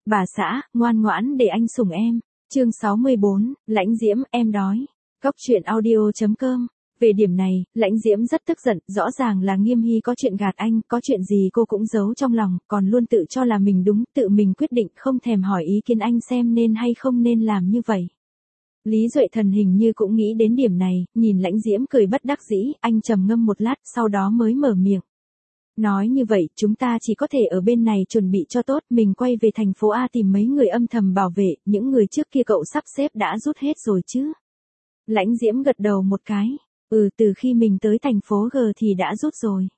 Bà xã, ngoan ngoãn để anh sủng em. Chương 64, Lãnh Diễm, em đói. Góc truyện audio.com. Về điểm này, Lãnh Diễm rất tức giận, rõ ràng là Nghiêm Hy có chuyện gạt anh, có chuyện gì cô cũng giấu trong lòng, còn luôn tự cho là mình đúng, tự mình quyết định, không thèm hỏi ý kiến anh xem nên hay không nên làm như vậy. Lý Duệ Thần hình như cũng nghĩ đến điểm này, nhìn Lãnh Diễm cười bất đắc dĩ, anh trầm ngâm một lát, sau đó mới mở miệng. Nói như vậy, chúng ta chỉ có thể ở bên này chuẩn bị cho tốt, mình quay về thành phố A tìm mấy người âm thầm bảo vệ, những người trước kia cậu sắp xếp đã rút hết rồi chứ. Lãnh Diễm gật đầu một cái, từ khi mình tới thành phố G thì đã rút rồi.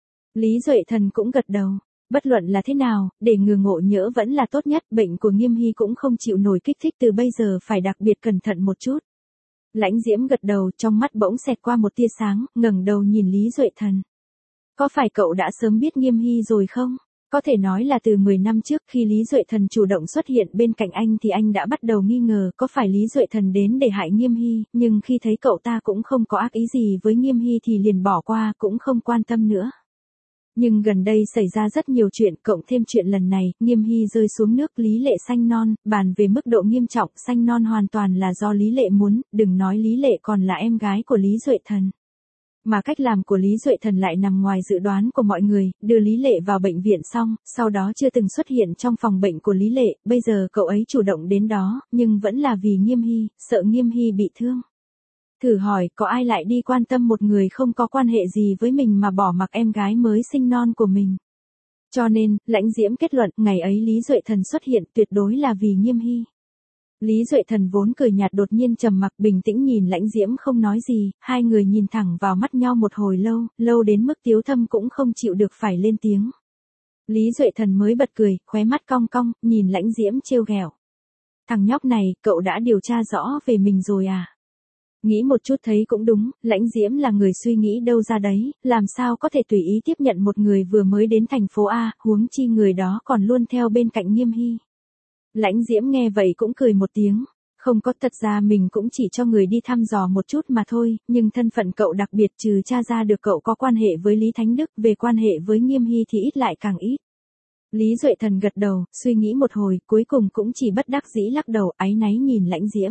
Lý Duệ Thần cũng gật đầu, bất luận là thế nào, để ngừa ngộ nhỡ vẫn là tốt nhất, bệnh của Nghiêm Hy cũng không chịu nổi kích thích, từ bây giờ phải đặc biệt cẩn thận một chút. Lãnh Diễm gật đầu, trong mắt bỗng xẹt qua một tia sáng, ngẩng đầu nhìn Lý Duệ Thần. Có phải cậu đã sớm biết Nghiêm Hy rồi không? Có thể nói là từ 10 năm trước khi Lý Duệ Thần chủ động xuất hiện bên cạnh anh thì anh đã bắt đầu nghi ngờ có phải Lý Duệ Thần đến để hại Nghiêm Hy, nhưng khi thấy cậu ta cũng không có ác ý gì với Nghiêm Hy thì liền bỏ qua, cũng không quan tâm nữa. Nhưng gần đây xảy ra rất nhiều chuyện, cộng thêm chuyện lần này, Nghiêm Hy rơi xuống nước, Lý Lệ sanh non, bàn về mức độ nghiêm trọng, sanh non hoàn toàn là do Lý Lệ muốn, đừng nói Lý Lệ còn là em gái của Lý Duệ Thần. Mà cách làm của Lý Duệ Thần lại nằm ngoài dự đoán của mọi người, đưa Lý Lệ vào bệnh viện xong, sau đó chưa từng xuất hiện trong phòng bệnh của Lý Lệ, bây giờ cậu ấy chủ động đến đó, nhưng vẫn là vì Nghiêm Hy, sợ Nghiêm Hy bị thương. Thử hỏi, có ai lại đi quan tâm một người không có quan hệ gì với mình mà bỏ mặc em gái mới sinh non của mình. Cho nên, Lãnh Diễm kết luận, ngày ấy Lý Duệ Thần xuất hiện tuyệt đối là vì Nghiêm Hy. Lý Duệ Thần vốn cười nhạt đột nhiên trầm mặc, bình tĩnh nhìn Lãnh Diễm không nói gì, hai người nhìn thẳng vào mắt nhau một hồi lâu, lâu đến mức Tiếu Thâm cũng không chịu được phải lên tiếng. Lý Duệ Thần mới bật cười, khóe mắt cong cong, nhìn Lãnh Diễm trêu ghẹo. Thằng nhóc này, cậu đã điều tra rõ về mình rồi à? Nghĩ một chút thấy cũng đúng, Lãnh Diễm là người suy nghĩ đâu ra đấy, làm sao có thể tùy ý tiếp nhận một người vừa mới đến thành phố A, huống chi người đó còn luôn theo bên cạnh Nghiêm Hy. Lãnh Diễm nghe vậy cũng cười một tiếng, không có, thật ra mình cũng chỉ cho người đi thăm dò một chút mà thôi, nhưng thân phận cậu đặc biệt, trừ tra ra được cậu có quan hệ với Lý Thánh Đức, về quan hệ với Nghiêm Hy thì ít lại càng ít. Lý Duệ Thần gật đầu, suy nghĩ một hồi, cuối cùng cũng chỉ bất đắc dĩ lắc đầu, áy náy nhìn Lãnh Diễm.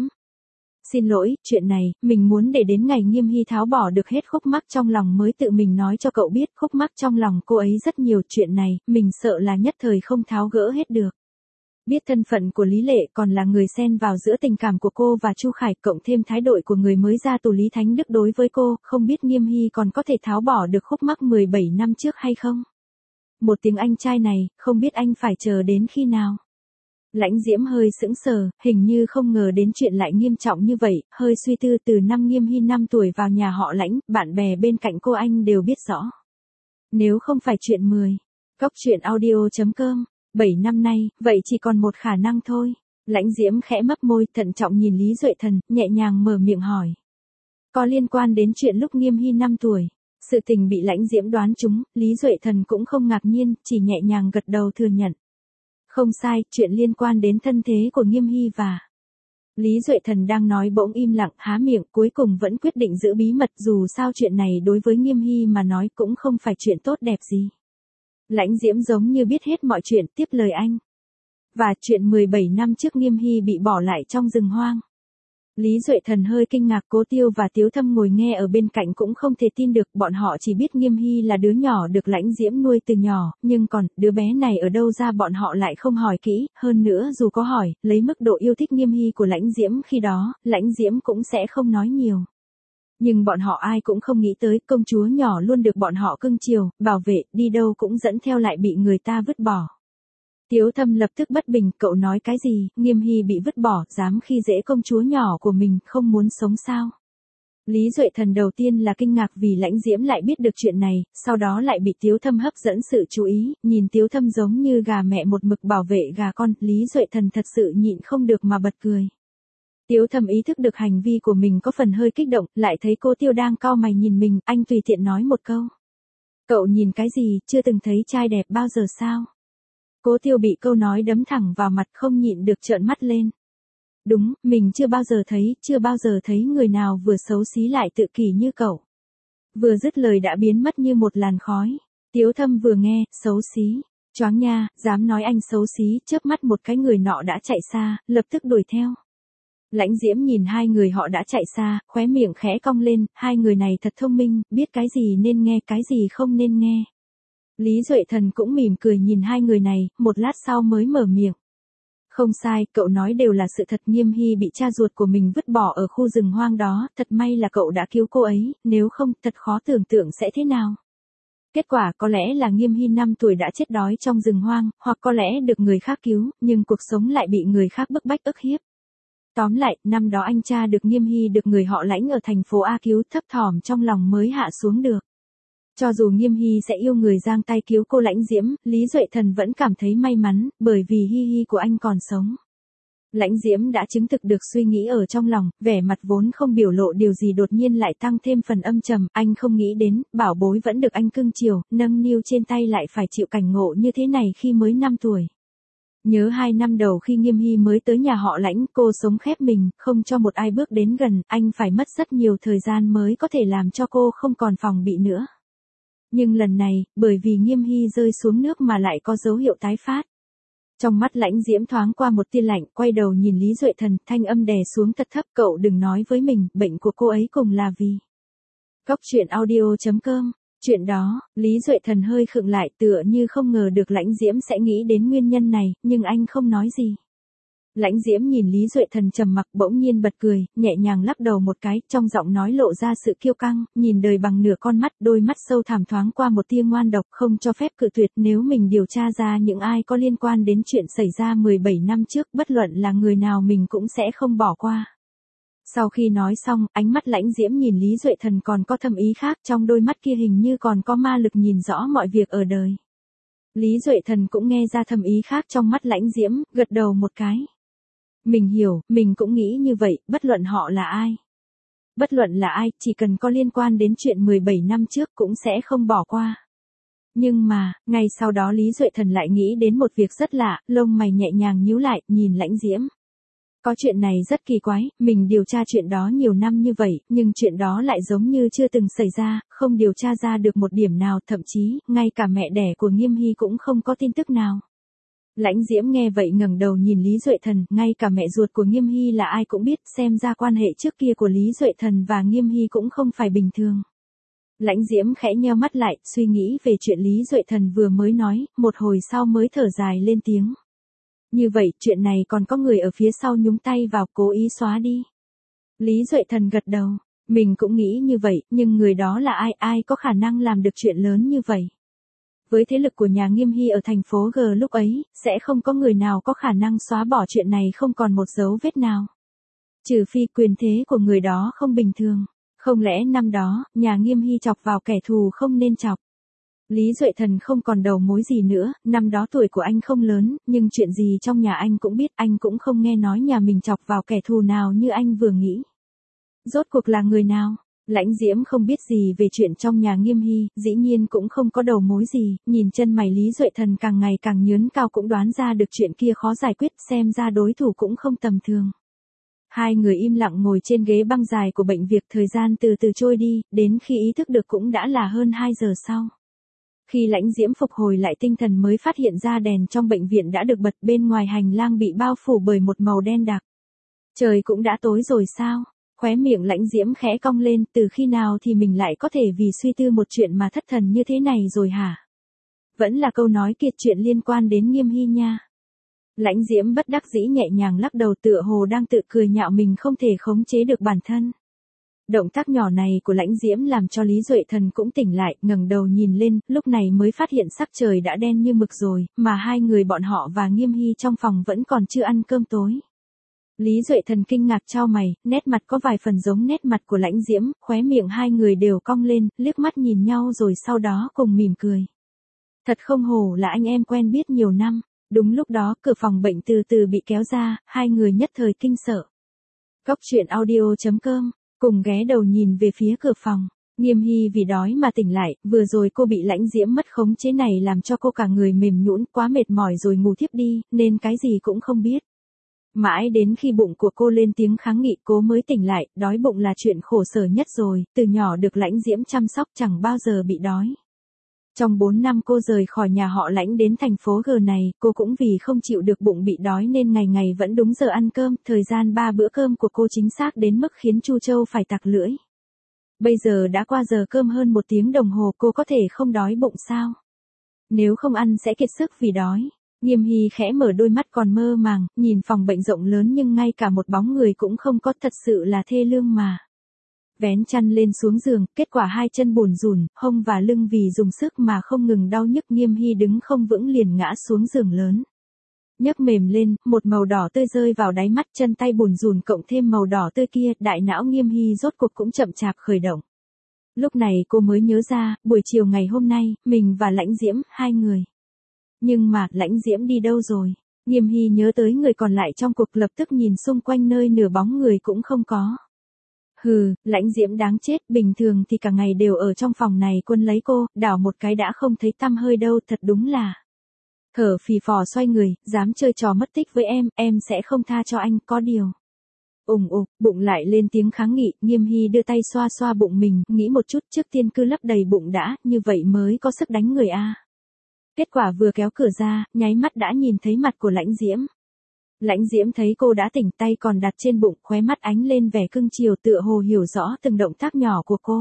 Xin lỗi, chuyện này, mình muốn để đến ngày Nghiêm Hy tháo bỏ được hết khúc mắc trong lòng mới tự mình nói cho cậu biết, khúc mắc trong lòng cô ấy rất nhiều, chuyện này, mình sợ là nhất thời không tháo gỡ hết được. Biết thân phận của Lý Lệ còn là người xen vào giữa tình cảm của cô và Chu Khải, cộng thêm thái độ của người mới ra tù Lý Thánh Đức đối với cô, không biết Nghiêm Hy còn có thể tháo bỏ được khúc mắc 17 năm trước hay không? Một tiếng anh trai này, không biết anh phải chờ đến khi nào? Lãnh Diễm hơi sững sờ, hình như không ngờ đến chuyện lại nghiêm trọng như vậy, hơi suy tư. Từ năm Nghiêm Hy 5 tuổi vào nhà họ Lãnh, bạn bè bên cạnh cô anh đều biết rõ. Nếu không phải chuyện 10. Góc truyện audio.com. 7 năm nay, vậy chỉ còn một khả năng thôi. Lãnh Diễm khẽ mấp môi, thận trọng nhìn Lý Duệ Thần, nhẹ nhàng mở miệng hỏi. Có liên quan đến chuyện lúc Nghiêm Hy 5 tuổi. Sự tình bị Lãnh Diễm đoán trúng, Lý Duệ Thần cũng không ngạc nhiên, chỉ nhẹ nhàng gật đầu thừa nhận. Không sai, chuyện liên quan đến thân thế của Nghiêm Hy và... Lý Duệ Thần đang nói bỗng im lặng, há miệng, cuối cùng vẫn quyết định giữ bí mật, dù sao chuyện này đối với Nghiêm Hy mà nói cũng không phải chuyện tốt đẹp gì. Lãnh Diễm giống như biết hết mọi chuyện, tiếp lời anh. Và chuyện 17 năm trước Nghiêm Hy bị bỏ lại trong rừng hoang. Lý Duệ Thần hơi kinh ngạc, Cố Tiêu và Tiếu Thâm ngồi nghe ở bên cạnh cũng không thể tin được, bọn họ chỉ biết Nghiêm Hy là đứa nhỏ được Lãnh Diễm nuôi từ nhỏ, nhưng còn, đứa bé này ở đâu ra bọn họ lại không hỏi kỹ, hơn nữa dù có hỏi, lấy mức độ yêu thích Nghiêm Hy của Lãnh Diễm khi đó, Lãnh Diễm cũng sẽ không nói nhiều. Nhưng bọn họ ai cũng không nghĩ tới, công chúa nhỏ luôn được bọn họ cưng chiều, bảo vệ, đi đâu cũng dẫn theo lại bị người ta vứt bỏ. Tiếu Thâm lập tức bất bình, cậu nói cái gì, Nghiêm Hy bị vứt bỏ, dám khi dễ công chúa nhỏ của mình, không muốn sống sao? Lý Duệ Thần đầu tiên là kinh ngạc vì Lãnh Diễm lại biết được chuyện này, sau đó lại bị Tiếu Thâm hấp dẫn sự chú ý, nhìn Tiếu Thâm giống như gà mẹ một mực bảo vệ gà con, Lý Duệ Thần thật sự nhịn không được mà bật cười. Tiếu Thâm ý thức được hành vi của mình có phần hơi kích động, lại thấy cô Tiêu đang cau mày nhìn mình, anh tùy tiện nói một câu. Cậu nhìn cái gì, chưa từng thấy trai đẹp bao giờ sao? Cố Tiêu bị câu nói đấm thẳng vào mặt, không nhịn được trợn mắt lên. Đúng, mình chưa bao giờ thấy người nào vừa xấu xí lại tự kỷ như cậu. Vừa dứt lời đã biến mất như một làn khói. Tiếu Thâm vừa nghe, xấu xí. Choáng nha, dám nói anh xấu xí, chớp mắt một cái người nọ đã chạy xa, lập tức đuổi theo. Lãnh Diễm nhìn hai người họ đã chạy xa, khóe miệng khẽ cong lên, hai người này thật thông minh, biết cái gì nên nghe, cái gì không nên nghe. Lý Duệ Thần cũng mỉm cười nhìn hai người này, một lát sau mới mở miệng. Không sai, cậu nói đều là sự thật. Nghiêm Hy bị cha ruột của mình vứt bỏ ở khu rừng hoang đó, thật may là cậu đã cứu cô ấy, nếu không, thật khó tưởng tượng sẽ thế nào. Kết quả có lẽ là Nghiêm Hy 5 tuổi đã chết đói trong rừng hoang, hoặc có lẽ được người khác cứu, nhưng cuộc sống lại bị người khác bức bách ức hiếp. Tóm lại, năm đó anh cha được Nghiêm Hy được người họ Lãnh ở thành phố A cứu, thấp thỏm trong lòng mới hạ xuống được. Cho dù Nghiêm Hy sẽ yêu người giang tay cứu cô Lãnh Diễm, Lý Duệ Thần vẫn cảm thấy may mắn, bởi vì Hy Hy của anh còn sống. Lãnh Diễm đã chứng thực được suy nghĩ ở trong lòng, vẻ mặt vốn không biểu lộ điều gì đột nhiên lại tăng thêm phần âm trầm, anh không nghĩ đến, bảo bối vẫn được anh cưng chiều, nâng niu trên tay lại phải chịu cảnh ngộ như thế này khi mới 5 tuổi. Nhớ 2 năm đầu khi Nghiêm Hy mới tới nhà họ Lãnh, cô sống khép mình, không cho một ai bước đến gần, anh phải mất rất nhiều thời gian mới có thể làm cho cô không còn phòng bị nữa. Nhưng lần này, bởi vì Nghiêm Hy rơi xuống nước mà lại có dấu hiệu tái phát. Trong mắt Lãnh Diễm thoáng qua một tia lạnh, quay đầu nhìn Lý Duệ Thần, thanh âm đè xuống thật thấp, cậu đừng nói với mình, bệnh của cô ấy cùng là vì. Cóc truyện audio.com. Chuyện đó, Lý Duệ Thần hơi khựng lại, tựa như không ngờ được Lãnh Diễm sẽ nghĩ đến nguyên nhân này, nhưng anh không nói gì. Lãnh Diễm nhìn Lý Duệ Thần trầm mặc, bỗng nhiên bật cười, nhẹ nhàng lắc đầu một cái, trong giọng nói lộ ra sự kiêu căng, nhìn đời bằng nửa con mắt, đôi mắt sâu thẳm thoáng qua một tia ngoan độc, không cho phép cự tuyệt. Nếu mình điều tra ra những ai có liên quan đến chuyện xảy ra 17 năm trước, bất luận là người nào mình cũng sẽ không bỏ qua. Sau khi nói xong, ánh mắt Lãnh Diễm nhìn Lý Duệ Thần còn có thâm ý khác, trong đôi mắt kia hình như còn có ma lực nhìn rõ mọi việc ở đời. Lý Duệ Thần cũng nghe ra thâm ý khác trong mắt Lãnh Diễm, gật đầu một cái. Mình hiểu, mình cũng nghĩ như vậy, bất luận họ là ai. Bất luận là ai, chỉ cần có liên quan đến chuyện 17 năm trước cũng sẽ không bỏ qua. Nhưng mà, ngay sau đó Lý Duệ Thần lại nghĩ đến một việc rất lạ, lông mày nhẹ nhàng nhíu lại, nhìn Lãnh Diễm. Có chuyện này rất kỳ quái, mình điều tra chuyện đó nhiều năm như vậy, nhưng chuyện đó lại giống như chưa từng xảy ra, không điều tra ra được một điểm nào, thậm chí, ngay cả mẹ đẻ của Nghiêm Hy cũng không có tin tức nào. Lãnh Diễm nghe vậy ngẩng đầu nhìn Lý Duệ Thần, ngay cả mẹ ruột của Nghiêm Hy là ai cũng biết, xem ra quan hệ trước kia của Lý Duệ Thần và Nghiêm Hy cũng không phải bình thường. Lãnh Diễm khẽ nheo mắt lại, suy nghĩ về chuyện Lý Duệ Thần vừa mới nói, một hồi sau mới thở dài lên tiếng. Như vậy, chuyện này còn có người ở phía sau nhúng tay vào, cố ý xóa đi. Lý Duệ Thần gật đầu, mình cũng nghĩ như vậy, nhưng người đó là ai, ai có khả năng làm được chuyện lớn như vậy. Với thế lực của nhà Nghiêm Hy ở thành phố G lúc ấy, sẽ không có người nào có khả năng xóa bỏ chuyện này không còn một dấu vết nào. Trừ phi quyền thế của người đó không bình thường. Không lẽ năm đó, nhà Nghiêm Hy chọc vào kẻ thù không nên chọc. Lý Duệ Thần không còn đầu mối gì nữa, năm đó tuổi của anh không lớn, nhưng chuyện gì trong nhà anh cũng biết, anh cũng không nghe nói nhà mình chọc vào kẻ thù nào như anh vừa nghĩ. Rốt cuộc là người nào? Lãnh Diễm không biết gì về chuyện trong nhà Nghiêm Hy, dĩ nhiên cũng không có đầu mối gì, nhìn chân mày Lý Duệ Thần càng ngày càng nhớn cao cũng đoán ra được chuyện kia khó giải quyết, xem ra đối thủ cũng không tầm thường. Hai người im lặng ngồi trên ghế băng dài của bệnh viện, thời gian từ từ trôi đi, đến khi ý thức được cũng đã là hơn 2 giờ sau. Khi Lãnh Diễm phục hồi lại tinh thần mới phát hiện ra đèn trong bệnh viện đã được bật, bên ngoài hành lang bị bao phủ bởi một màu đen đặc. Trời cũng đã tối rồi sao? Khóe miệng Lãnh Diễm khẽ cong lên, từ khi nào thì mình lại có thể vì suy tư một chuyện mà thất thần như thế này rồi hả? Vẫn là câu nói kia, chuyện liên quan đến Nghiêm Hy nha. Lãnh Diễm bất đắc dĩ nhẹ nhàng lắc đầu, tựa hồ đang tự cười nhạo mình không thể khống chế được bản thân. Động tác nhỏ này của Lãnh Diễm làm cho Lý Duệ Thần cũng tỉnh lại, ngẩng đầu nhìn lên, lúc này mới phát hiện sắc trời đã đen như mực rồi, mà hai người bọn họ và Nghiêm Hy trong phòng vẫn còn chưa ăn cơm tối. Lý Duệ Thần kinh ngạc chau mày, nét mặt có vài phần giống nét mặt của Lãnh Diễm, khóe miệng hai người đều cong lên, liếc mắt nhìn nhau rồi sau đó cùng mỉm cười. Thật không hổ là anh em quen biết nhiều năm. Đúng lúc đó, cửa phòng bệnh từ từ bị kéo ra, hai người nhất thời kinh sợ. Cóc truyện audio.com, cùng ghé đầu nhìn về phía cửa phòng. Nghiêm Hy vì đói mà tỉnh lại, vừa rồi cô bị Lãnh Diễm mất khống chế này làm cho cô cả người mềm nhũn, quá mệt mỏi rồi ngủ thiếp đi, nên cái gì cũng không biết. Mãi đến khi bụng của cô lên tiếng kháng nghị cô mới tỉnh lại, đói bụng là chuyện khổ sở nhất rồi, từ nhỏ được Lãnh Diễm chăm sóc chẳng bao giờ bị đói. Trong 4 năm cô rời khỏi nhà họ Lãnh đến thành phố G này, cô cũng vì không chịu được bụng bị đói nên ngày ngày vẫn đúng giờ ăn cơm, thời gian 3 bữa cơm của cô chính xác đến mức khiến Chu Châu phải tặc lưỡi. Bây giờ đã qua giờ cơm hơn 1 tiếng đồng hồ, cô có thể không đói bụng sao? Nếu không ăn sẽ kiệt sức vì đói. Nghiêm Hy khẽ mở đôi mắt còn mơ màng, nhìn phòng bệnh rộng lớn nhưng ngay cả một bóng người cũng không có, thật sự là thê lương mà. Vén chăn lên xuống giường, kết quả 2 chân bủn rủn, hông và lưng vì dùng sức mà không ngừng đau nhức. Nghiêm Hy đứng không vững liền ngã xuống giường lớn. Nhấc mềm lên, một màu đỏ tươi rơi vào đáy mắt, chân tay bủn rủn cộng thêm màu đỏ tươi kia, đại não Nghiêm Hy rốt cuộc cũng chậm chạp khởi động. Lúc này cô mới nhớ ra, buổi chiều ngày hôm nay, mình và Lãnh Diễm, 2 người. Nhưng mà, Lãnh Diễm đi đâu rồi? Nghiêm Hy nhớ tới người còn lại trong cuộc, lập tức nhìn xung quanh nơi nửa bóng người cũng không có. Hừ, Lãnh Diễm đáng chết, bình thường thì cả ngày đều ở trong phòng này quân lấy cô, đảo một cái đã không thấy tăm hơi đâu, thật đúng là. Thở phì phò xoay người, dám chơi trò mất tích với em sẽ không tha cho anh, có điều. Ủng ục, bụng lại lên tiếng kháng nghị, Nghiêm Hy đưa tay xoa xoa bụng mình, nghĩ một chút trước tiên cứ lấp đầy bụng đã, như vậy mới có sức đánh người a. Kết quả vừa kéo cửa ra, nháy mắt đã nhìn thấy mặt của Lãnh Diễm. Lãnh Diễm thấy cô đã tỉnh, tay còn đặt trên bụng, khóe mắt ánh lên vẻ cưng chiều, tựa hồ hiểu rõ từng động tác nhỏ của cô.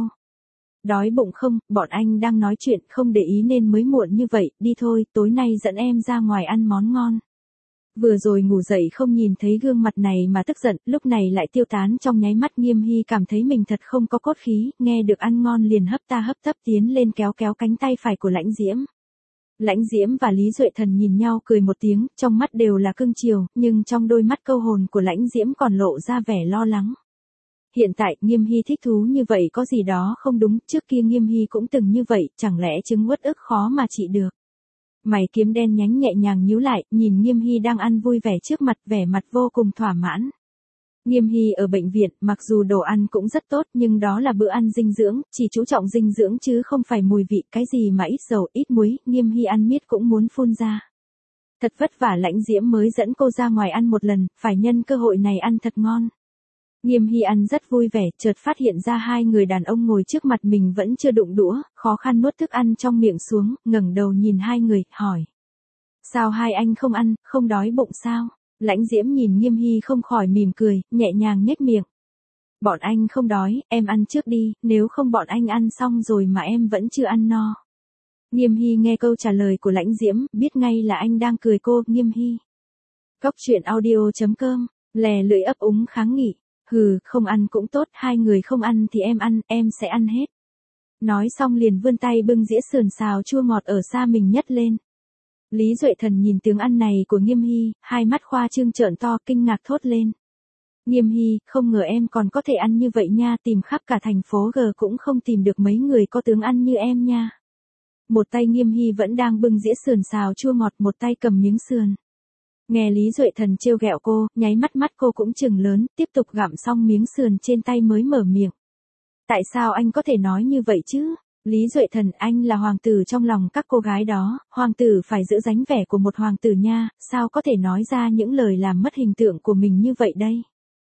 Đói bụng không, bọn anh đang nói chuyện, không để ý nên mới muộn như vậy, đi thôi, tối nay dẫn em ra ngoài ăn món ngon. Vừa rồi ngủ dậy không nhìn thấy gương mặt này mà tức giận, lúc này lại tiêu tán trong nháy mắt. Nghiêm Hy cảm thấy mình thật không có cốt khí, nghe được ăn ngon liền hấp ta hấp tấp tiến lên kéo kéo cánh tay phải của Lãnh Diễm. Lãnh Diễm và Lý Duệ Thần nhìn nhau cười một tiếng, trong mắt đều là cưng chiều, nhưng trong đôi mắt câu hồn của Lãnh Diễm còn lộ ra vẻ lo lắng. Hiện tại, Nghiêm Hy thích thú như vậy có gì đó không đúng, trước kia Nghiêm Hy cũng từng như vậy, chẳng lẽ chứng uất ức khó mà trị được. Mày kiếm đen nhánh nhẹ nhàng nhíu lại, nhìn Nghiêm Hy đang ăn vui vẻ trước mặt, vẻ mặt vô cùng thỏa mãn. Nghiêm Hy ở bệnh viện, mặc dù đồ ăn cũng rất tốt nhưng đó là bữa ăn dinh dưỡng, chỉ chú trọng dinh dưỡng chứ không phải mùi vị, cái gì mà ít dầu, ít muối, Nghiêm Hy ăn miết cũng muốn phun ra. Thật vất vả Lãnh Diễm mới dẫn cô ra ngoài ăn một lần, phải nhân cơ hội này ăn thật ngon. Nghiêm Hy ăn rất vui vẻ, chợt phát hiện ra 2 người đàn ông ngồi trước mặt mình vẫn chưa đụng đũa, khó khăn nuốt thức ăn trong miệng xuống, ngẩng đầu nhìn 2 người, hỏi. Sao hai anh không ăn, không đói bụng sao? Lãnh Diễm nhìn Nghiêm Hy không khỏi mỉm cười, nhẹ nhàng nhếch miệng. Bọn anh không đói, em ăn trước đi, nếu không bọn anh ăn xong rồi mà em vẫn chưa ăn no. Nghiêm Hy nghe câu trả lời của Lãnh Diễm, biết ngay là anh đang cười cô. Nghiêm Hy. Cóc truyện audio.com, lè lưỡi ấp úng kháng nghị. Hừ, không ăn cũng tốt, 2 người không ăn thì em sẽ ăn hết. Nói xong liền vươn tay bưng dĩa sườn xào chua ngọt ở xa mình nhấc lên. Lý Duệ Thần nhìn tướng ăn này của Nghiêm Hy, hai mắt khoa trương trợn to, kinh ngạc thốt lên. Nghiêm Hy, không ngờ em còn có thể ăn như vậy nha, tìm khắp cả thành phố G cũng không tìm được mấy người có tướng ăn như em nha. Một tay Nghiêm Hy vẫn đang bưng dĩa sườn xào chua ngọt, một tay cầm miếng sườn. Nghe Lý Duệ Thần trêu ghẹo cô, nháy mắt mắt cô cũng trừng lớn, tiếp tục gặm xong miếng sườn trên tay mới mở miệng. Tại sao anh có thể nói như vậy chứ? Lý Duệ Thần, anh là hoàng tử trong lòng các cô gái đó, hoàng tử phải giữ dáng vẻ của một hoàng tử nha, sao có thể nói ra những lời làm mất hình tượng của mình như vậy đây?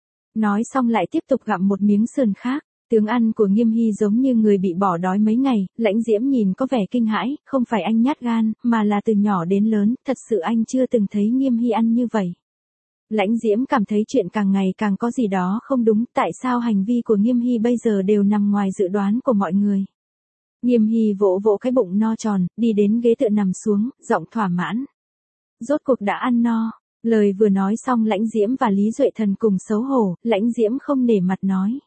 Nói xong lại tiếp tục gặm một miếng sườn khác. Tướng ăn của Nghiêm Hy giống như người bị bỏ đói mấy ngày, Lãnh Diễm nhìn có vẻ kinh hãi, không phải anh nhát gan, mà là từ nhỏ đến lớn, thật sự anh chưa từng thấy Nghiêm Hy ăn như vậy. Lãnh Diễm cảm thấy chuyện càng ngày càng có gì đó không đúng, tại sao hành vi của Nghiêm Hy bây giờ đều nằm ngoài dự đoán của mọi người. Nghiêm Hy vỗ vỗ cái bụng no tròn, đi đến ghế tựa nằm xuống, giọng thỏa mãn. Rốt cuộc đã ăn no. Lời vừa nói xong Lãnh Diễm và Lý Duệ Thần cùng xấu hổ, Lãnh Diễm không nể mặt nói.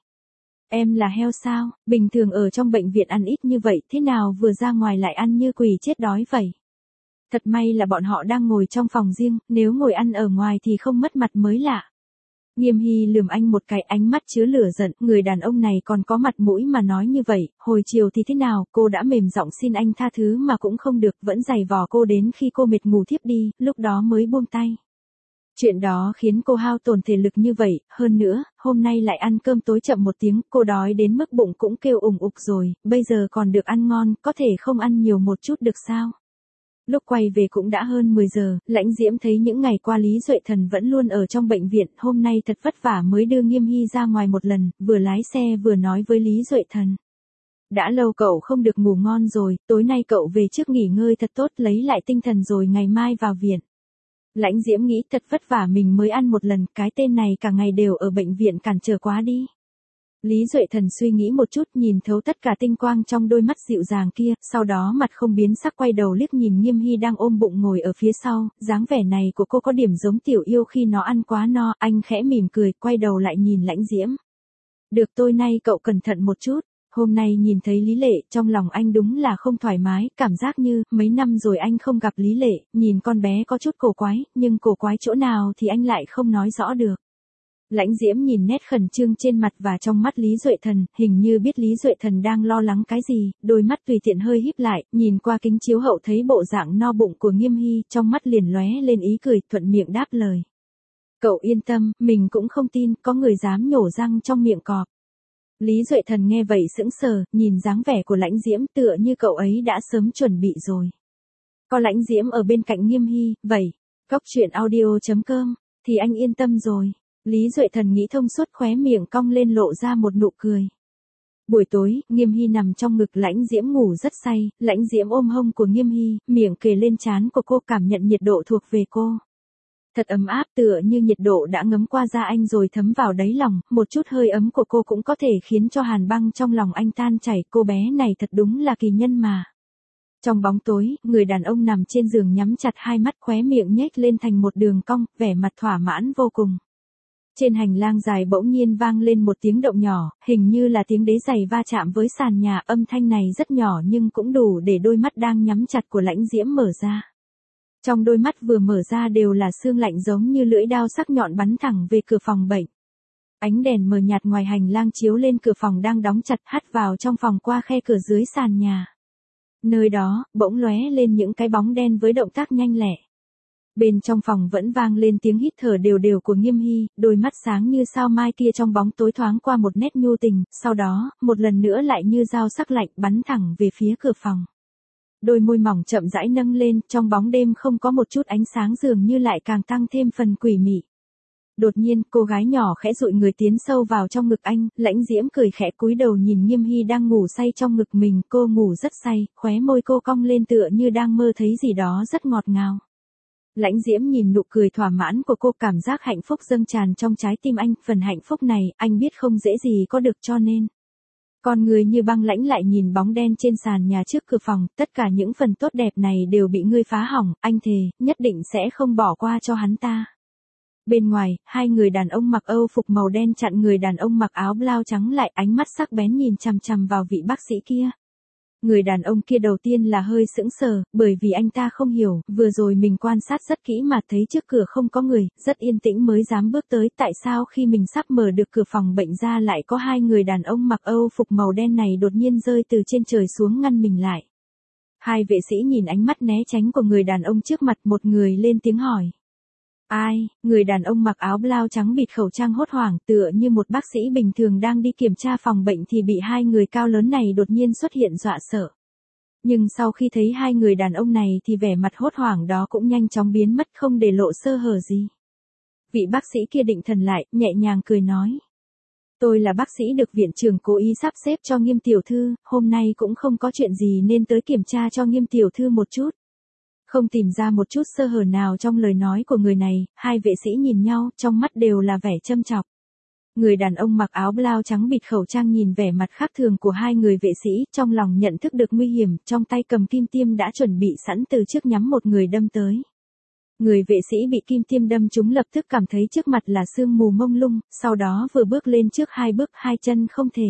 Em là heo sao, bình thường ở trong bệnh viện ăn ít như vậy, thế nào vừa ra ngoài lại ăn như quỷ chết đói vậy? Thật may là bọn họ đang ngồi trong phòng riêng, nếu ngồi ăn ở ngoài thì không mất mặt mới lạ. Nghiêm Hy lườm anh một cái, ánh mắt chứa lửa giận, người đàn ông này còn có mặt mũi mà nói như vậy, hồi chiều thì thế nào, cô đã mềm giọng xin anh tha thứ mà cũng không được, vẫn giày vò cô đến khi cô mệt ngủ thiếp đi, lúc đó mới buông tay. Chuyện đó khiến cô hao tổn thể lực như vậy, hơn nữa, hôm nay lại ăn cơm tối chậm một tiếng, cô đói đến mức bụng cũng kêu ủng ục rồi, bây giờ còn được ăn ngon, có thể không ăn nhiều một chút được sao? Lúc quay về cũng đã hơn 10 giờ, Lãnh Diễm thấy những ngày qua Lý Duệ Thần vẫn luôn ở trong bệnh viện, hôm nay thật vất vả mới đưa Nghiêm Hy ra ngoài một lần, vừa lái xe vừa nói với Lý Duệ Thần. Đã lâu cậu không được ngủ ngon rồi, tối nay cậu về trước nghỉ ngơi thật tốt, lấy lại tinh thần rồi ngày mai vào viện. Lãnh Diễm nghĩ thật vất vả mình mới ăn một lần, cái tên này cả ngày đều ở bệnh viện cản trở quá đi. Lý Duệ Thần suy nghĩ một chút, nhìn thấu tất cả tinh quang trong đôi mắt dịu dàng kia, sau đó mặt không biến sắc quay đầu liếc nhìn Nghiêm Hy đang ôm bụng ngồi ở phía sau, dáng vẻ này của cô có điểm giống Tiểu Yêu khi nó ăn quá no, anh khẽ mỉm cười, quay đầu lại nhìn Lãnh Diễm. Được, tối nay cậu cẩn thận một chút. Hôm nay nhìn thấy Lý Lệ, trong lòng anh đúng là không thoải mái, cảm giác như, mấy năm rồi anh không gặp Lý Lệ, nhìn con bé có chút cổ quái, nhưng cổ quái chỗ nào thì anh lại không nói rõ được. Lãnh Diễm nhìn nét khẩn trương trên mặt và trong mắt Lý Duệ Thần, hình như biết Lý Duệ Thần đang lo lắng cái gì, đôi mắt tùy tiện hơi híp lại, nhìn qua kính chiếu hậu thấy bộ dạng no bụng của Nghiêm Hy, trong mắt liền lóe lên ý cười, thuận miệng đáp lời. Cậu yên tâm, mình cũng không tin, có người dám nhổ răng trong miệng cọp. Lý Duệ Thần nghe vậy sững sờ, nhìn dáng vẻ của Lãnh Diễm tựa như cậu ấy đã sớm chuẩn bị rồi. Có Lãnh Diễm ở bên cạnh Nghiêm Hy, vậy, Cóc Truyện Audio.com, thì anh yên tâm rồi. Lý Duệ Thần nghĩ thông suốt, khóe miệng cong lên lộ ra một nụ cười. Buổi tối, Nghiêm Hy nằm trong ngực Lãnh Diễm ngủ rất say, Lãnh Diễm ôm hông của Nghiêm Hy, miệng kề lên trán của cô cảm nhận nhiệt độ thuộc về cô. Thật ấm áp tựa như nhiệt độ đã ngấm qua da anh rồi thấm vào đáy lòng, một chút hơi ấm của cô cũng có thể khiến cho hàn băng trong lòng anh tan chảy, cô bé này thật đúng là kỳ nhân mà. Trong bóng tối, người đàn ông nằm trên giường nhắm chặt hai mắt, khóe miệng nhếch lên thành một đường cong, vẻ mặt thỏa mãn vô cùng. Trên hành lang dài bỗng nhiên vang lên một tiếng động nhỏ, hình như là tiếng đế giày va chạm với sàn nhà, âm thanh này rất nhỏ nhưng cũng đủ để đôi mắt đang nhắm chặt của Lãnh Diễm mở ra. Trong đôi mắt vừa mở ra đều là sương lạnh giống như lưỡi dao sắc nhọn bắn thẳng về cửa phòng bệnh. Ánh đèn mờ nhạt ngoài hành lang chiếu lên cửa phòng đang đóng chặt, hắt vào trong phòng qua khe cửa dưới sàn nhà. Nơi đó, bỗng lóe lên những cái bóng đen với động tác nhanh lẹ. Bên trong phòng vẫn vang lên tiếng hít thở đều đều của Nghiêm Hy, đôi mắt sáng như sao mai kia trong bóng tối thoáng qua một nét nhu tình, sau đó, một lần nữa lại như dao sắc lạnh bắn thẳng về phía cửa phòng. Đôi môi mỏng chậm rãi nâng lên, trong bóng đêm không có một chút ánh sáng dường như lại càng tăng thêm phần quỷ mị. Đột nhiên, cô gái nhỏ khẽ dụi người tiến sâu vào trong ngực anh, Lãnh Diễm cười khẽ cúi đầu nhìn Nghiêm Hy đang ngủ say trong ngực mình, cô ngủ rất say, khóe môi cô cong lên tựa như đang mơ thấy gì đó rất ngọt ngào. Lãnh Diễm nhìn nụ cười thỏa mãn của cô, cảm giác hạnh phúc dâng tràn trong trái tim anh, phần hạnh phúc này, anh biết không dễ gì có được cho nên. Con người như băng lãnh lại nhìn bóng đen trên sàn nhà trước cửa phòng, tất cả những phần tốt đẹp này đều bị ngươi phá hỏng, anh thề, nhất định sẽ không bỏ qua cho hắn ta. Bên ngoài, hai người đàn ông mặc Âu phục màu đen chặn người đàn ông mặc áo blau trắng lại, ánh mắt sắc bén nhìn chằm chằm vào vị bác sĩ kia. Người đàn ông kia đầu tiên là hơi sững sờ, bởi vì anh ta không hiểu, vừa rồi mình quan sát rất kỹ mà thấy trước cửa không có người, rất yên tĩnh mới dám bước tới, tại sao khi mình sắp mở được cửa phòng bệnh ra lại có hai người đàn ông mặc Âu phục màu đen này đột nhiên rơi từ trên trời xuống ngăn mình lại. Hai vệ sĩ nhìn ánh mắt né tránh của người đàn ông trước mặt, một người lên tiếng hỏi. Ai? Người đàn ông mặc áo blau trắng bịt khẩu trang hốt hoảng tựa như một bác sĩ bình thường đang đi kiểm tra phòng bệnh thì bị hai người cao lớn này đột nhiên xuất hiện dọa sợ. Nhưng sau khi thấy hai người đàn ông này thì vẻ mặt hốt hoảng đó cũng nhanh chóng biến mất không để lộ sơ hở gì. Vị bác sĩ kia định thần lại, nhẹ nhàng cười nói. Tôi là bác sĩ được viện trưởng cố ý sắp xếp cho Nghiêm tiểu thư, hôm nay cũng không có chuyện gì nên tới kiểm tra cho Nghiêm tiểu thư một chút. Không tìm ra một chút sơ hở nào trong lời nói của người này, hai vệ sĩ nhìn nhau, trong mắt đều là vẻ châm chọc. Người đàn ông mặc áo blau trắng bịt khẩu trang nhìn vẻ mặt khác thường của hai người vệ sĩ, trong lòng nhận thức được nguy hiểm, trong tay cầm kim tiêm đã chuẩn bị sẵn từ trước nhắm một người đâm tới. Người vệ sĩ bị kim tiêm đâm trúng lập tức cảm thấy trước mặt là sương mù mông lung, sau đó vừa bước lên trước hai bước, hai chân không thể.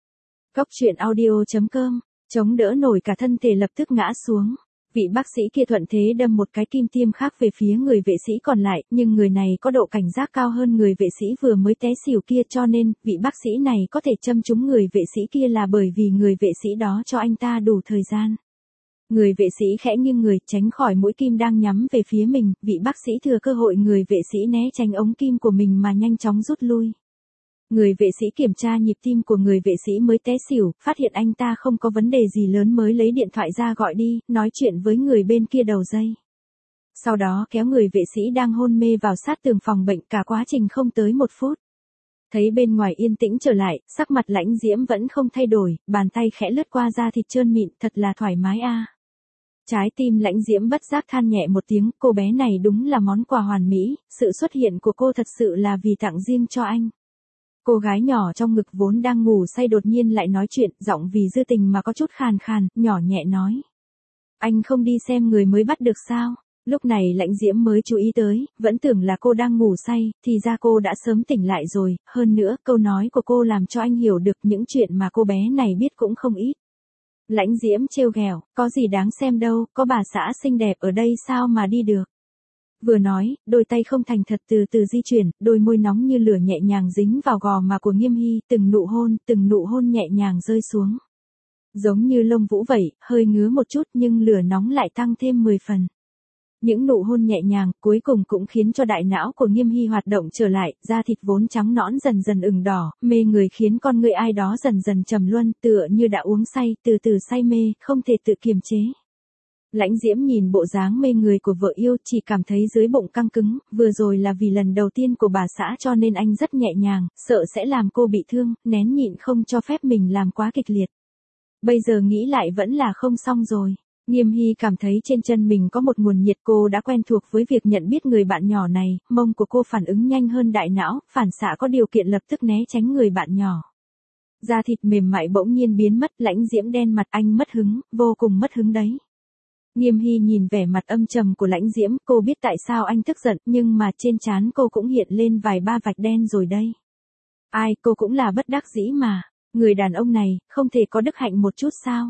Cóc Truyện Audio.com, chống đỡ nổi cả thân thể lập tức ngã xuống. Vị bác sĩ kia thuận thế đâm một cái kim tiêm khác về phía người vệ sĩ còn lại, nhưng người này có độ cảnh giác cao hơn người vệ sĩ vừa mới té xỉu kia cho nên, vị bác sĩ này có thể châm trúng người vệ sĩ kia là bởi vì người vệ sĩ đó cho anh ta đủ thời gian. Người vệ sĩ khẽ nghiêng người tránh khỏi mũi kim đang nhắm về phía mình, vị bác sĩ thừa cơ hội người vệ sĩ né tránh ống kim của mình mà nhanh chóng rút lui. Người vệ sĩ kiểm tra nhịp tim của người vệ sĩ mới té xỉu, phát hiện anh ta không có vấn đề gì lớn mới lấy điện thoại ra gọi đi, nói chuyện với người bên kia đầu dây. Sau đó kéo người vệ sĩ đang hôn mê vào sát tường phòng bệnh, cả quá trình không tới 1 phút. Thấy bên ngoài yên tĩnh trở lại, sắc mặt Lãnh Diễm vẫn không thay đổi, bàn tay khẽ lướt qua da thịt trơn mịn, thật là thoải mái a. Trái tim Lãnh Diễm bất giác than nhẹ một tiếng, cô bé này đúng là món quà hoàn mỹ, sự xuất hiện của cô thật sự là vì tặng riêng cho anh. Cô gái nhỏ trong ngực vốn đang ngủ say đột nhiên lại nói chuyện, giọng vì dư tình mà có chút khàn khàn, nhỏ nhẹ nói. Anh không đi xem người mới bắt được sao? Lúc này Lãnh Diễm mới chú ý tới, vẫn tưởng là cô đang ngủ say, thì ra cô đã sớm tỉnh lại rồi, hơn nữa câu nói của cô làm cho anh hiểu được những chuyện mà cô bé này biết cũng không ít. Lãnh Diễm trêu ghẹo, có gì đáng xem đâu, có bà xã xinh đẹp ở đây sao mà đi được. Vừa nói, đôi tay không thành thật từ từ di chuyển, đôi môi nóng như lửa nhẹ nhàng dính vào gò má của Nghiêm Hy, từng nụ hôn nhẹ nhàng rơi xuống. Giống như lông vũ vậy, hơi ngứa một chút nhưng lửa nóng lại tăng thêm 10 phần. Những nụ hôn nhẹ nhàng cuối cùng cũng khiến cho đại não của Nghiêm Hy hoạt động trở lại, da thịt vốn trắng nõn dần dần ửng đỏ, mê người khiến con người ai đó dần dần trầm luân, tựa như đã uống say, từ từ say mê, không thể tự kiềm chế. Lãnh Diễm nhìn bộ dáng mê người của vợ yêu, chỉ cảm thấy dưới bụng căng cứng, vừa rồi là vì lần đầu tiên của bà xã cho nên anh rất nhẹ nhàng, sợ sẽ làm cô bị thương, nén nhịn không cho phép mình làm quá kịch liệt. Bây giờ nghĩ lại vẫn là không xong rồi. Nghiêm Hy cảm thấy trên chân mình có một nguồn nhiệt, cô đã quen thuộc với việc nhận biết người bạn nhỏ này, mông của cô phản ứng nhanh hơn đại não, phản xạ có điều kiện lập tức né tránh người bạn nhỏ. Da thịt mềm mại bỗng nhiên biến mất, Lãnh Diễm đen mặt, anh mất hứng, vô cùng mất hứng đấy. Nghiêm Hy nhìn vẻ mặt âm trầm của Lãnh Diễm, cô biết tại sao anh tức giận, nhưng mà trên trán cô cũng hiện lên vài ba vạch đen rồi đây. Ai, cô cũng là bất đắc dĩ mà, người đàn ông này, không thể có đức hạnh một chút sao?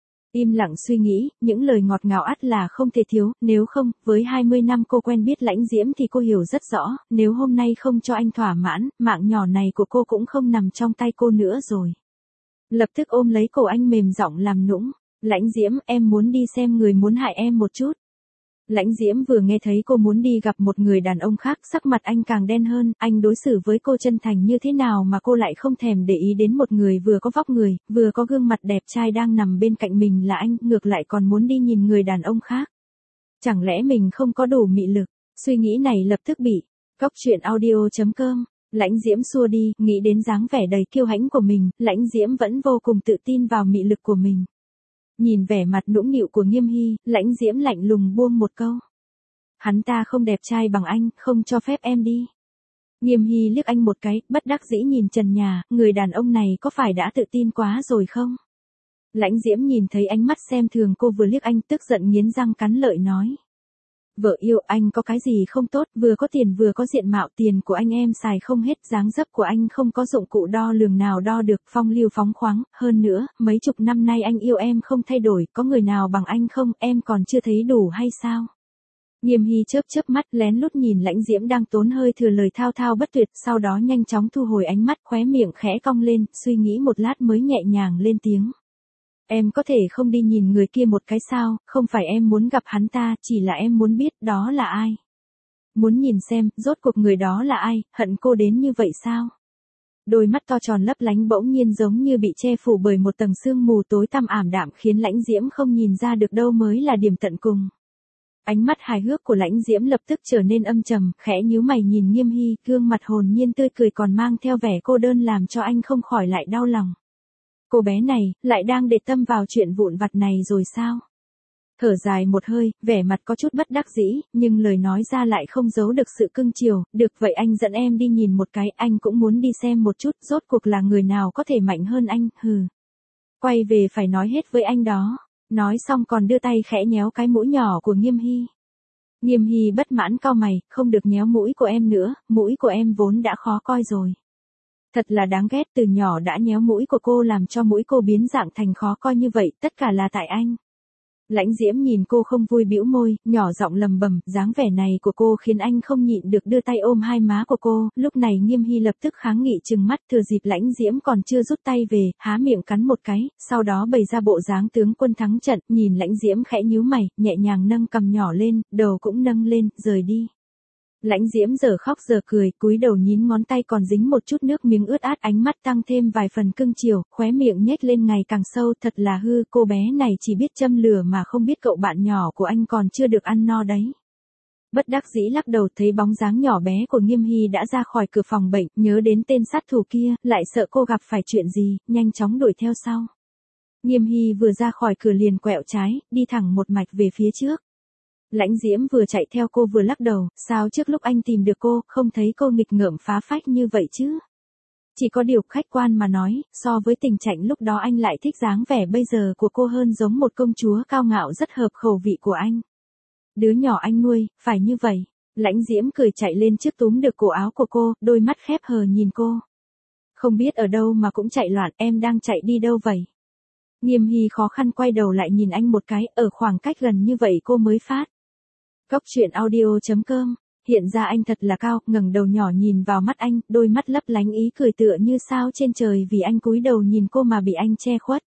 Im lặng suy nghĩ, những lời ngọt ngào ắt là không thể thiếu, nếu không, với 20 năm cô quen biết Lãnh Diễm thì cô hiểu rất rõ, nếu hôm nay không cho anh thỏa mãn, mạng nhỏ này của cô cũng không nằm trong tay cô nữa rồi. Lập tức ôm lấy cổ anh mềm giọng làm nũng, Lãnh Diễm, em muốn đi xem người muốn hại em một chút. Lãnh Diễm vừa nghe thấy cô muốn đi gặp một người đàn ông khác, sắc mặt anh càng đen hơn, anh đối xử với cô chân thành như thế nào mà cô lại không thèm để ý đến một người vừa có vóc người, vừa có gương mặt đẹp trai đang nằm bên cạnh mình là anh, ngược lại còn muốn đi nhìn người đàn ông khác. Chẳng lẽ mình không có đủ mị lực? Suy nghĩ này lập tức bị coctruyện.audio.com. Lãnh Diễm xua đi, nghĩ đến dáng vẻ đầy kiêu hãnh của mình, Lãnh Diễm vẫn vô cùng tự tin vào mị lực của mình. Nhìn vẻ mặt nũng nịu của Nghiêm Hy, Lãnh Diễm lạnh lùng buông một câu. Hắn ta không đẹp trai bằng anh, không cho phép em đi. Nghiêm Hy liếc anh một cái, bất đắc dĩ nhìn trần nhà, người đàn ông này có phải đã tự tin quá rồi không? Lãnh Diễm nhìn thấy ánh mắt xem thường cô vừa liếc anh, tức giận nghiến răng cắn lợi nói. Vợ yêu, anh có cái gì không tốt, vừa có tiền vừa có diện mạo, tiền của anh em xài không hết, dáng dấp của anh không có dụng cụ đo lường nào đo được, phong lưu phóng khoáng, hơn nữa, mấy chục năm nay anh yêu em không thay đổi, có người nào bằng anh không, em còn chưa thấy đủ hay sao? Nghiêm Hy chớp chớp mắt, lén lút nhìn Lãnh Diễm đang tốn hơi thừa lời thao thao bất tuyệt, sau đó nhanh chóng thu hồi ánh mắt, khóe miệng khẽ cong lên, suy nghĩ một lát mới nhẹ nhàng lên tiếng. Em có thể không đi nhìn người kia một cái sao, không phải em muốn gặp hắn ta, chỉ là em muốn biết đó là ai. Muốn nhìn xem, rốt cuộc người đó là ai, hận cô đến như vậy sao? Đôi mắt to tròn lấp lánh bỗng nhiên giống như bị che phủ bởi một tầng sương mù tối tăm ảm đạm khiến Lãnh Diễm không nhìn ra được đâu mới là điểm tận cùng. Ánh mắt hài hước của Lãnh Diễm lập tức trở nên âm trầm, khẽ nhíu mày nhìn Nghiêm Hy, gương mặt hồn nhiên tươi cười còn mang theo vẻ cô đơn làm cho anh không khỏi lại đau lòng. Cô bé này, lại đang để tâm vào chuyện vụn vặt này rồi sao? Thở dài một hơi, vẻ mặt có chút bất đắc dĩ, nhưng lời nói ra lại không giấu được sự cưng chiều, được vậy anh dẫn em đi nhìn một cái, anh cũng muốn đi xem một chút, rốt cuộc là người nào có thể mạnh hơn anh, hừ. Quay về phải nói hết với anh đó. Nói xong còn đưa tay khẽ nhéo cái mũi nhỏ của Nghiêm Hy. Nghiêm Hy bất mãn cau mày, không được nhéo mũi của em nữa, mũi của em vốn đã khó coi rồi. Thật là đáng ghét, từ nhỏ đã nhéo mũi của cô làm cho mũi cô biến dạng thành khó coi như vậy, tất cả là tại anh. Lãnh Diễm nhìn cô không vui bĩu môi, nhỏ giọng lầm bầm, dáng vẻ này của cô khiến anh không nhịn được đưa tay ôm hai má của cô, lúc này Nghiêm Hy lập tức kháng nghị trừng mắt, thừa dịp Lãnh Diễm còn chưa rút tay về, há miệng cắn một cái, sau đó bày ra bộ dáng tướng quân thắng trận, nhìn Lãnh Diễm khẽ nhíu mày, nhẹ nhàng nâng cằm nhỏ lên, đầu cũng nâng lên, rời đi. Lãnh Diễm giờ khóc giờ cười, cúi đầu nhín ngón tay còn dính một chút nước miếng ướt át, ánh mắt tăng thêm vài phần cưng chiều, khóe miệng nhếch lên ngày càng sâu, thật là hư, cô bé này chỉ biết châm lửa mà không biết cậu bạn nhỏ của anh còn chưa được ăn no đấy. Bất đắc dĩ lắc đầu thấy bóng dáng nhỏ bé của Nghiêm Hy đã ra khỏi cửa phòng bệnh, nhớ đến tên sát thủ kia, lại sợ cô gặp phải chuyện gì, nhanh chóng đuổi theo sau. Nghiêm Hy vừa ra khỏi cửa liền quẹo trái, đi thẳng một mạch về phía trước. Lãnh Diễm vừa chạy theo cô vừa lắc đầu, sao trước lúc anh tìm được cô, không thấy cô nghịch ngợm phá phách như vậy chứ? Chỉ có điều khách quan mà nói, so với tình trạng lúc đó anh lại thích dáng vẻ bây giờ của cô hơn, giống một công chúa cao ngạo rất hợp khẩu vị của anh. Đứa nhỏ anh nuôi, phải như vậy. Lãnh Diễm cười chạy lên trước túm được cổ áo của cô, đôi mắt khép hờ nhìn cô. Không biết ở đâu mà cũng chạy loạn, em đang chạy đi đâu vậy? Nghiêm Hy khó khăn quay đầu lại nhìn anh một cái, ở khoảng cách gần như vậy cô mới phát. Cốc truyện audio.com, hiện ra anh thật là cao, ngẩng đầu nhỏ nhìn vào mắt anh, đôi mắt lấp lánh ý cười tựa như sao trên trời vì anh cúi đầu nhìn cô mà bị anh che khuất.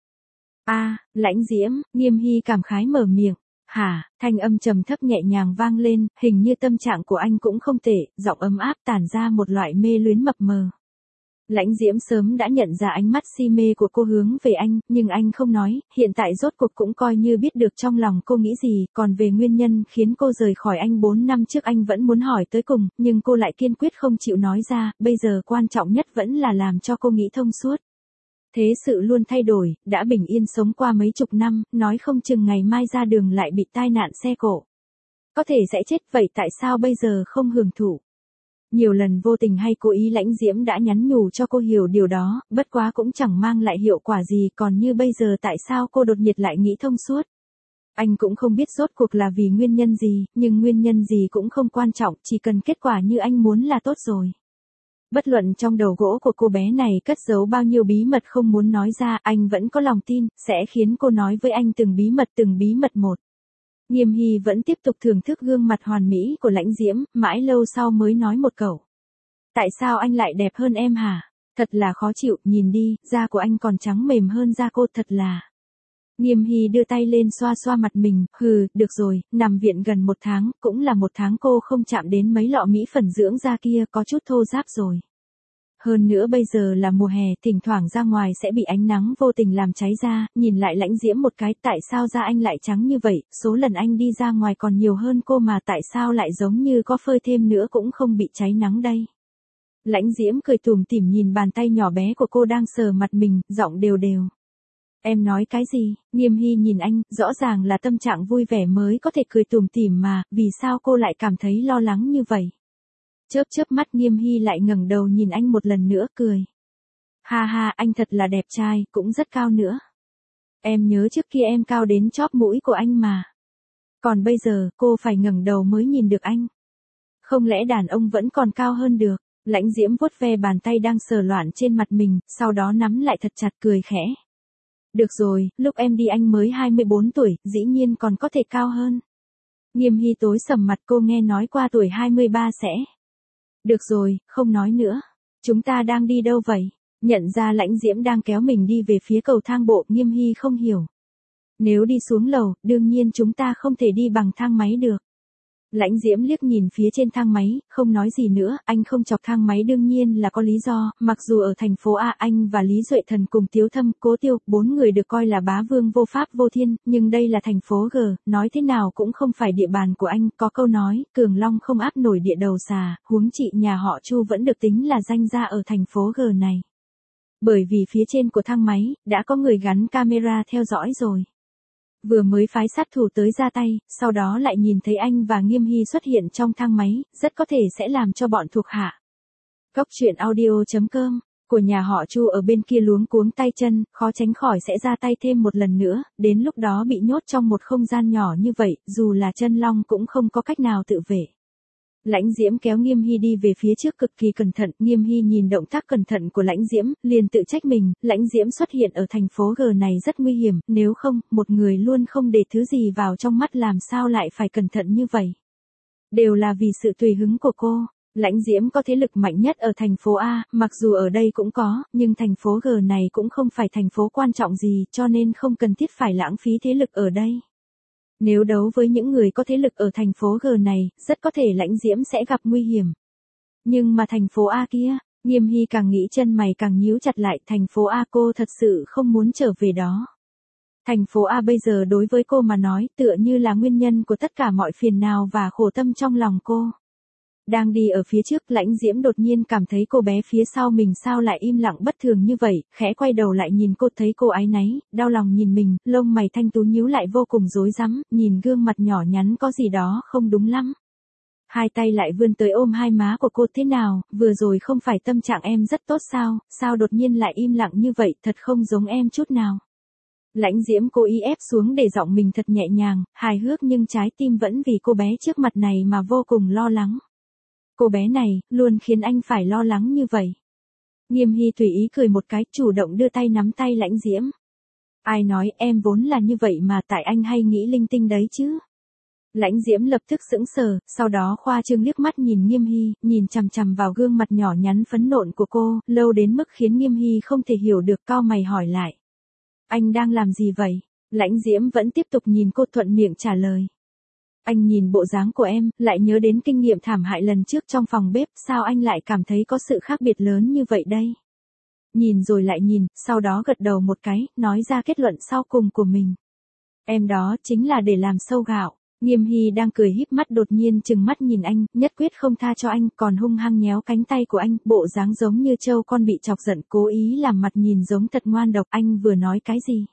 Lãnh Diễm, Nghiêm Hy cảm khái mở miệng. Hả, thanh âm trầm thấp nhẹ nhàng vang lên, hình như tâm trạng của anh cũng không tệ, giọng ấm áp tản ra một loại mê luyến mập mờ. Lãnh Diễm sớm đã nhận ra ánh mắt si mê của cô hướng về anh, nhưng anh không nói, hiện tại rốt cuộc cũng coi như biết được trong lòng cô nghĩ gì, còn về nguyên nhân khiến cô rời khỏi anh 4 năm trước anh vẫn muốn hỏi tới cùng, nhưng cô lại kiên quyết không chịu nói ra, bây giờ quan trọng nhất vẫn là làm cho cô nghĩ thông suốt. Thế sự luôn thay đổi, đã bình yên sống qua mấy chục năm, nói không chừng ngày mai ra đường lại bị tai nạn xe cộ. Có thể sẽ chết, vậy tại sao bây giờ không hưởng thụ? Nhiều lần vô tình hay cố ý Lãnh Diễm đã nhắn nhủ cho cô hiểu điều đó, bất quá cũng chẳng mang lại hiệu quả gì, còn như bây giờ tại sao cô đột nhiên lại nghĩ thông suốt? Anh cũng không biết rốt cuộc là vì nguyên nhân gì, nhưng nguyên nhân gì cũng không quan trọng, chỉ cần kết quả như anh muốn là tốt rồi. Bất luận trong đầu gỗ của cô bé này cất giấu bao nhiêu bí mật không muốn nói ra, anh vẫn có lòng tin, sẽ khiến cô nói với anh từng bí mật một. Nghiêm Hy vẫn tiếp tục thưởng thức gương mặt hoàn mỹ của Lãnh Diễm, mãi lâu sau mới nói một câu. Tại sao anh lại đẹp hơn em hả? Thật là khó chịu, nhìn đi, da của anh còn trắng mềm hơn da cô, thật là. Nghiêm Hy đưa tay lên xoa xoa mặt mình, được rồi, nằm viện gần 1 tháng, cũng là 1 tháng cô không chạm đến mấy lọ mỹ phẩm dưỡng da kia, có chút thô ráp rồi. Hơn nữa bây giờ là mùa hè, thỉnh thoảng ra ngoài sẽ bị ánh nắng vô tình làm cháy da, nhìn lại Lãnh Diễm một cái, tại sao da anh lại trắng như vậy, số lần anh đi ra ngoài còn nhiều hơn cô mà tại sao lại giống như có phơi thêm nữa cũng không bị cháy nắng đây. Lãnh Diễm cười tủm tỉm nhìn bàn tay nhỏ bé của cô đang sờ mặt mình, giọng đều đều. Em nói cái gì? Nghiêm Hy nhìn anh, rõ ràng là tâm trạng vui vẻ mới có thể cười tủm tỉm mà, vì sao cô lại cảm thấy lo lắng như vậy? Chớp mắt Nghiêm Hy lại ngẩng đầu nhìn anh một lần nữa cười. Ha ha, anh thật là đẹp trai, cũng rất cao nữa. Em nhớ trước kia em cao đến chóp mũi của anh mà. Còn bây giờ, cô phải ngẩng đầu mới nhìn được anh. Không lẽ đàn ông vẫn còn cao hơn được? Lãnh Diễm vuốt ve bàn tay đang sờ loạn trên mặt mình, sau đó nắm lại thật chặt cười khẽ. Được rồi, lúc em đi anh mới 24 tuổi, dĩ nhiên còn có thể cao hơn. Nghiêm Hy tối sầm mặt, cô nghe nói qua tuổi 23 sẽ. Được rồi, không nói nữa. Chúng ta đang đi đâu vậy? Nhận ra Lãnh Diễm đang kéo mình đi về phía cầu thang bộ, Nghiêm Hy không hiểu. Nếu đi xuống lầu, đương nhiên chúng ta không thể đi bằng thang máy được. Lãnh Diễm liếc nhìn phía trên thang máy, không nói gì nữa, anh không chọc thang máy đương nhiên là có lý do, mặc dù ở thành phố A anh và Lý Duệ Thần cùng Tiếu Thâm, Cố Tiêu, 4 người được coi là bá vương vô pháp vô thiên, nhưng đây là thành phố G, nói thế nào cũng không phải địa bàn của anh, có câu nói, Cường Long không áp nổi địa đầu xà, huống chị nhà họ Chu vẫn được tính là danh gia ở thành phố G này. Bởi vì phía trên của thang máy, đã có người gắn camera theo dõi rồi. Vừa mới phái sát thủ tới ra tay, sau đó lại nhìn thấy anh và Nghiêm Hy xuất hiện trong thang máy, rất có thể sẽ làm cho bọn thuộc hạ. Cốc truyện audio.com, của nhà họ Chu ở bên kia luống cuống tay chân, khó tránh khỏi sẽ ra tay thêm một lần nữa, đến lúc đó bị nhốt trong một không gian nhỏ như vậy, dù là chân long cũng không có cách nào tự vệ. Lãnh Diễm kéo Nghiêm Hy đi về phía trước cực kỳ cẩn thận, Nghiêm Hy nhìn động tác cẩn thận của Lãnh Diễm, liền tự trách mình, Lãnh Diễm xuất hiện ở thành phố G này rất nguy hiểm, nếu không, một người luôn không để thứ gì vào trong mắt làm sao lại phải cẩn thận như vậy. Đều là vì sự tùy hứng của cô. Lãnh Diễm có thế lực mạnh nhất ở thành phố A, mặc dù ở đây cũng có, nhưng thành phố G này cũng không phải thành phố quan trọng gì, cho nên không cần thiết phải lãng phí thế lực ở đây. Nếu đấu với những người có thế lực ở thành phố G này, rất có thể Lãnh Diễm sẽ gặp nguy hiểm. Nhưng mà thành phố A kia, Nghiêm Hy càng nghĩ chân mày càng nhíu chặt lại, thành phố A cô thật sự không muốn trở về đó. Thành phố A bây giờ đối với cô mà nói tựa như là nguyên nhân của tất cả mọi phiền nào và khổ tâm trong lòng cô. Đang đi ở phía trước, Lãnh Diễm đột nhiên cảm thấy cô bé phía sau mình sao lại im lặng bất thường như vậy, khẽ quay đầu lại nhìn cô, thấy cô áy náy, đau lòng nhìn mình, lông mày thanh tú nhíu lại vô cùng rối rắm, nhìn gương mặt nhỏ nhắn có gì đó không đúng lắm. Hai tay lại vươn tới ôm hai má của cô, thế nào, vừa rồi không phải tâm trạng em rất tốt sao đột nhiên lại im lặng như vậy, thật không giống em chút nào. Lãnh Diễm cố ý ép xuống để giọng mình thật nhẹ nhàng, hài hước nhưng trái tim vẫn vì cô bé trước mặt này mà vô cùng lo lắng. Cô bé này, luôn khiến anh phải lo lắng như vậy. Nghiêm Hy tùy ý cười một cái, chủ động đưa tay nắm tay Lãnh Diễm. Ai nói, em vốn là như vậy mà, tại anh hay nghĩ linh tinh đấy chứ. Lãnh Diễm lập tức sững sờ, sau đó khoa trương liếc mắt nhìn Nghiêm Hy, nhìn chằm chằm vào gương mặt nhỏ nhắn phấn nộn của cô, lâu đến mức khiến Nghiêm Hy không thể hiểu được, cau mày hỏi lại. Anh đang làm gì vậy? Lãnh Diễm vẫn tiếp tục nhìn cô, thuận miệng trả lời. Anh nhìn bộ dáng của em, lại nhớ đến kinh nghiệm thảm hại lần trước trong phòng bếp, sao anh lại cảm thấy có sự khác biệt lớn như vậy đây? Nhìn rồi lại nhìn, sau đó gật đầu một cái, nói ra kết luận sau cùng của mình. Em đó chính là để làm sâu gạo. Nghiêm Hy đang cười híp mắt đột nhiên trừng mắt nhìn anh, nhất quyết không tha cho anh, còn hung hăng nhéo cánh tay của anh, bộ dáng giống như trâu con bị chọc giận, cố ý làm mặt nhìn giống thật ngoan độc. Anh vừa nói cái gì?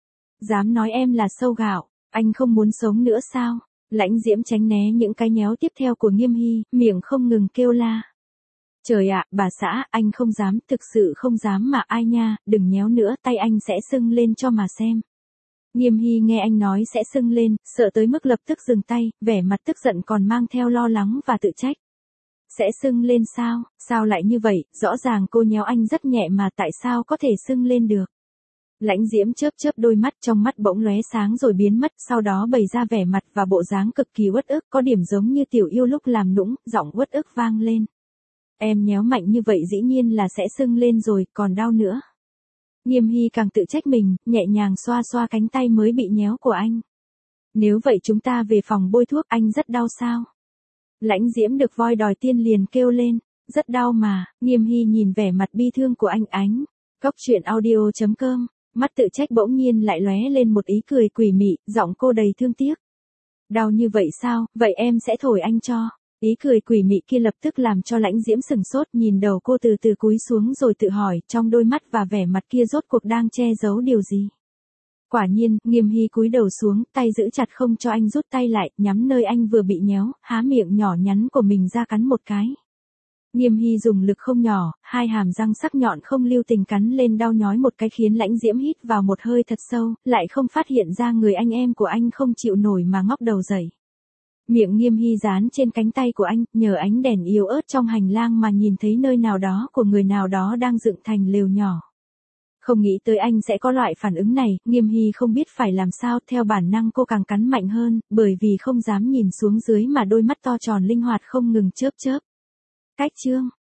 Dám nói em là sâu gạo, anh không muốn sống nữa sao? Lãnh Diễm tránh né những cái nhéo tiếp theo của Nghiêm Hy, miệng không ngừng kêu la. Trời ạ, bà xã, anh không dám, thực sự không dám mà, ai nha, đừng nhéo nữa, tay anh sẽ sưng lên cho mà xem. Nghiêm Hy nghe anh nói sẽ sưng lên, sợ tới mức lập tức dừng tay, vẻ mặt tức giận còn mang theo lo lắng và tự trách. Sẽ sưng lên sao, sao lại như vậy, rõ ràng cô nhéo anh rất nhẹ mà tại sao có thể sưng lên được. Lãnh Diễm chớp chớp đôi mắt, trong mắt bỗng lóe sáng rồi biến mất, sau đó bày ra vẻ mặt và bộ dáng cực kỳ uất ức, có điểm giống như tiểu yêu lúc làm nũng, giọng uất ức vang lên. Em nhéo mạnh như vậy dĩ nhiên là sẽ sưng lên rồi, còn đau nữa. Nghiêm Hy càng tự trách mình, nhẹ nhàng xoa xoa cánh tay mới bị nhéo của anh. Nếu vậy chúng ta về phòng bôi thuốc, anh rất đau sao? Lãnh Diễm được voi đòi tiên liền kêu lên, rất đau mà. Nghiêm Hy nhìn vẻ mặt bi thương của anh ánh. Cóc truyện audio.com, mắt tự trách bỗng nhiên lại lóe lên một ý cười quỷ mị, giọng cô đầy thương tiếc. Đau như vậy sao, vậy em sẽ thổi anh cho. Ý cười quỷ mị kia lập tức làm cho Lãnh Diễm sừng sốt, nhìn đầu cô từ từ cúi xuống rồi tự hỏi, trong đôi mắt và vẻ mặt kia rốt cuộc đang che giấu điều gì. Quả nhiên, Nghiêm Hy cúi đầu xuống, tay giữ chặt không cho anh rút tay lại, nhắm nơi anh vừa bị nhéo, há miệng nhỏ nhắn của mình ra cắn một cái. Nghiêm Hy dùng lực không nhỏ, hai hàm răng sắc nhọn không lưu tình cắn lên đau nhói một cái, khiến Lãnh Diễm hít vào một hơi thật sâu, lại không phát hiện ra người anh em của anh không chịu nổi mà ngóc đầu dậy. Miệng Nghiêm Hy dán trên cánh tay của anh, nhờ ánh đèn yếu ớt trong hành lang mà nhìn thấy nơi nào đó của người nào đó đang dựng thành lều nhỏ. Không nghĩ tới anh sẽ có loại phản ứng này, Nghiêm Hy không biết phải làm sao, theo bản năng cô càng cắn mạnh hơn, bởi vì không dám nhìn xuống dưới mà đôi mắt to tròn linh hoạt không ngừng chớp chớp. Cách chương